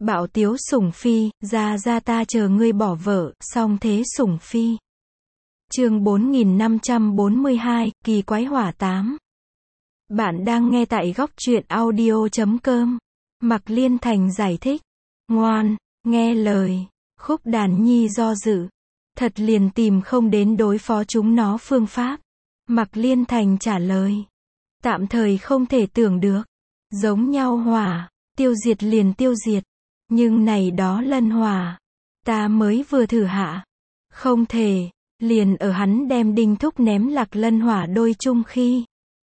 Bạo tiếu sủng phi, ra ta chờ ngươi bỏ vợ, song thế sủng phi. Chương 4542, kỳ quái hỏa 8. Bạn đang nghe tại góc truyện audio.com. Mạc Liên Thành giải thích. Ngoan, nghe lời. Khúc Đàn Nhi do dự. Thật liền tìm không đến đối phó chúng nó phương pháp. Mạc Liên Thành trả lời. Tạm thời không thể tưởng được. Giống nhau hỏa, tiêu diệt liền tiêu diệt. Nhưng này đó lân hỏa. Ta mới vừa thử hạ. Không thể, liền ở hắn đem đinh thúc ném lạc lân hỏa đôi chung khi.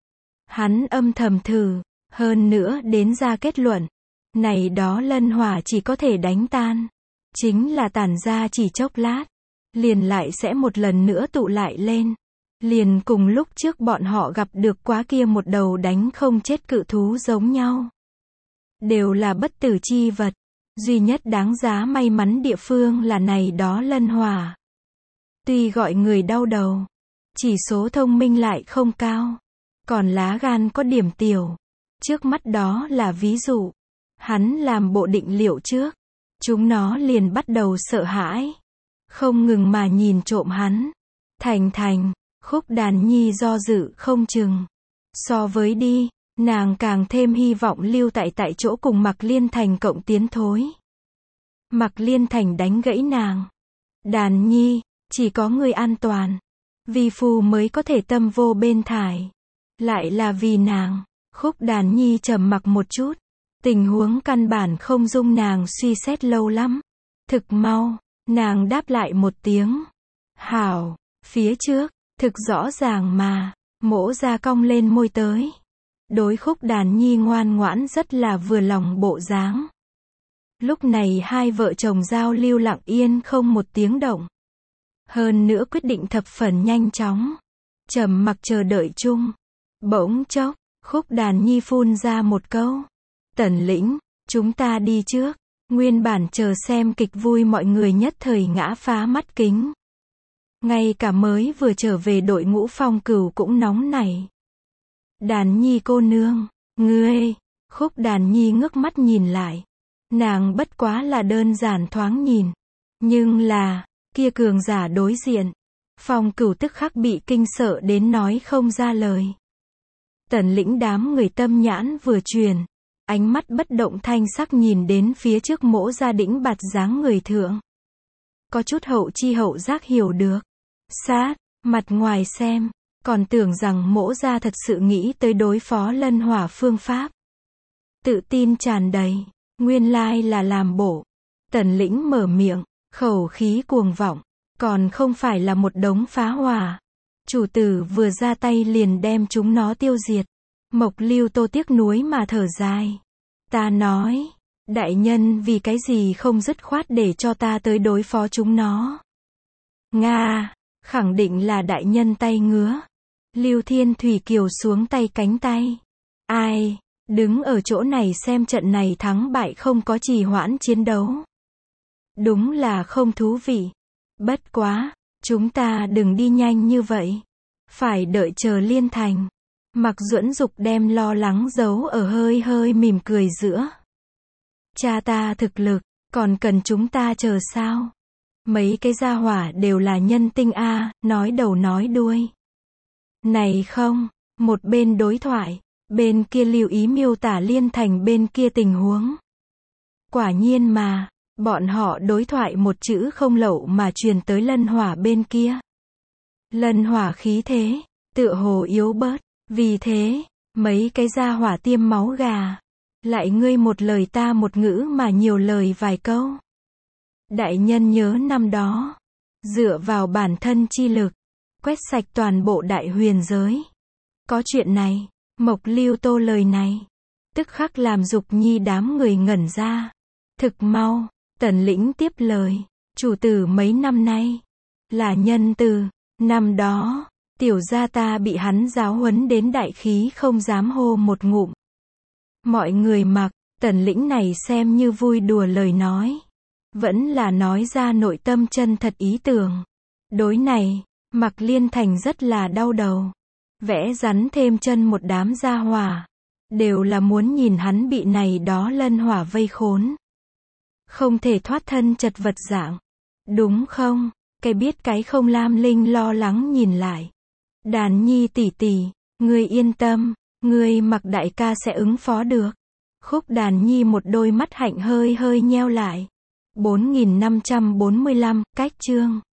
Hắn âm thầm thử, hơn nữa đến ra kết luận. Này đó lân hỏa chỉ có thể đánh tan. Chính là tản ra chỉ chốc lát. Liền lại sẽ một lần nữa tụ lại lên. Liền cùng lúc trước bọn họ gặp được quá kia một đầu đánh không chết cự thú giống nhau. Đều là bất tử chi vật. Duy nhất đáng giá may mắn địa phương là này đó lân hỏa. Tuy gọi người đau đầu. Chỉ số thông minh lại không cao. Còn lá gan có điểm tiểu. Trước mắt đó là ví dụ. Hắn làm bộ định liệu trước. Chúng nó liền bắt đầu sợ hãi. Không ngừng mà nhìn trộm hắn. Thành, Khúc Đàn Nhi do dự không chừng. So với đi, nàng càng thêm hy vọng lưu tại chỗ cùng Mạc Liên Thành cộng tiến thối. Mạc Liên Thành đánh gãy nàng. Đàn Nhi, chỉ có người an toàn. Vi phu mới có thể tâm vô bên thải. Lại là vì nàng. Khúc Đàn Nhi trầm mặc một chút. Tình huống căn bản không dung nàng suy xét lâu lắm. Thực mau, nàng đáp lại một tiếng. Hảo, phía trước, thực rõ ràng mà. Mỗ ra cong lên môi tới. Đối Khúc Đàn Nhi ngoan ngoãn rất là vừa lòng bộ dáng. Lúc này hai vợ chồng giao lưu lặng yên không một tiếng động. Hơn nữa quyết định thập phần nhanh chóng. Trầm mặc chờ đợi chung. Bỗng chốc, Khúc Đàn Nhi phun ra một câu. Tần lĩnh, chúng ta đi trước. Nguyên bản chờ xem kịch vui mọi người nhất thời ngã phá mắt kính. Ngay cả mới vừa trở về đội ngũ Phong Cửu cũng nóng nảy. Đàn Nhi cô nương, ngươi. Khúc Đàn Nhi ngước mắt nhìn lại. Nàng bất quá là đơn giản thoáng nhìn. Nhưng là, kia cường giả đối diện. Phong Cửu tức khắc bị kinh sợ đến nói không ra lời. Tần lĩnh đám người tâm nhãn vừa truyền. Ánh mắt bất động thanh sắc nhìn đến phía trước Mỗ gia đĩnh bạt dáng người thượng. Có chút hậu chi hậu giác hiểu được. Sát, mặt ngoài xem, còn tưởng rằng Mỗ gia thật sự nghĩ tới đối phó lân hỏa phương pháp. Tự tin tràn đầy, nguyên lai là làm bộ. Tần lĩnh mở miệng, khẩu khí cuồng vọng, còn không phải là một đống phá hỏa. Chủ tử vừa ra tay liền đem chúng nó tiêu diệt. Mộc Lưu Tô tiếc nuối mà thở dài. Ta nói, đại nhân vì cái gì không dứt khoát để cho ta tới đối phó chúng nó. Nga, khẳng định là đại nhân tay ngứa. Lưu Thiên Thủy Kiều xuống tay cánh tay. Ai, đứng ở chỗ này xem trận này thắng bại không có trì hoãn chiến đấu. Đúng là không thú vị. Bất quá, chúng ta đừng đi nhanh như vậy. Phải đợi chờ Liên Thành. Mạc Duẫn Dục đem lo lắng giấu ở hơi mỉm cười giữa. Cha ta thực lực, còn cần chúng ta chờ sao? Mấy cái gia hỏa đều là nhân tinh a, nói đầu nói đuôi. Này không, một bên đối thoại, bên kia lưu ý miêu tả Liên Thành bên kia tình huống. Quả nhiên mà, bọn họ đối thoại một chữ không lậu mà truyền tới lân hỏa bên kia. Lân hỏa khí thế, tựa hồ yếu bớt. Vì thế, mấy cái gia hỏa tiêm máu gà. Lại ngươi một lời ta một ngữ mà nhiều lời vài câu. Đại nhân nhớ năm đó. Dựa vào bản thân chi lực. Quét sạch toàn bộ đại huyền giới. Có chuyện này. Mộc Lưu Tô lời này. Tức khắc làm Dục Nhi đám người ngẩn ra. Thực mau. Tần lĩnh tiếp lời. Chủ tử mấy năm nay. Là nhân từ. Năm đó. Tiểu gia ta bị hắn giáo huấn đến đại khí không dám hô một ngụm. Mọi người mặc, Tần lĩnh này xem như vui đùa lời nói. Vẫn là nói ra nội tâm chân thật ý tưởng. Đối này, Mạc Liên Thành rất là đau đầu. Vẽ rắn thêm chân một đám gia hỏa. Đều là muốn nhìn hắn bị này đó lân hỏa vây khốn. Không thể thoát thân chật vật dạng. Đúng không? Cái biết cái không. Lam Linh lo lắng nhìn lại. Đàn Nhi tỷ tỷ, ngươi yên tâm, ngươi mặc đại ca sẽ ứng phó được. Khúc Đàn Nhi một đôi mắt hạnh hơi hơi nheo lại. 4545, cách chương.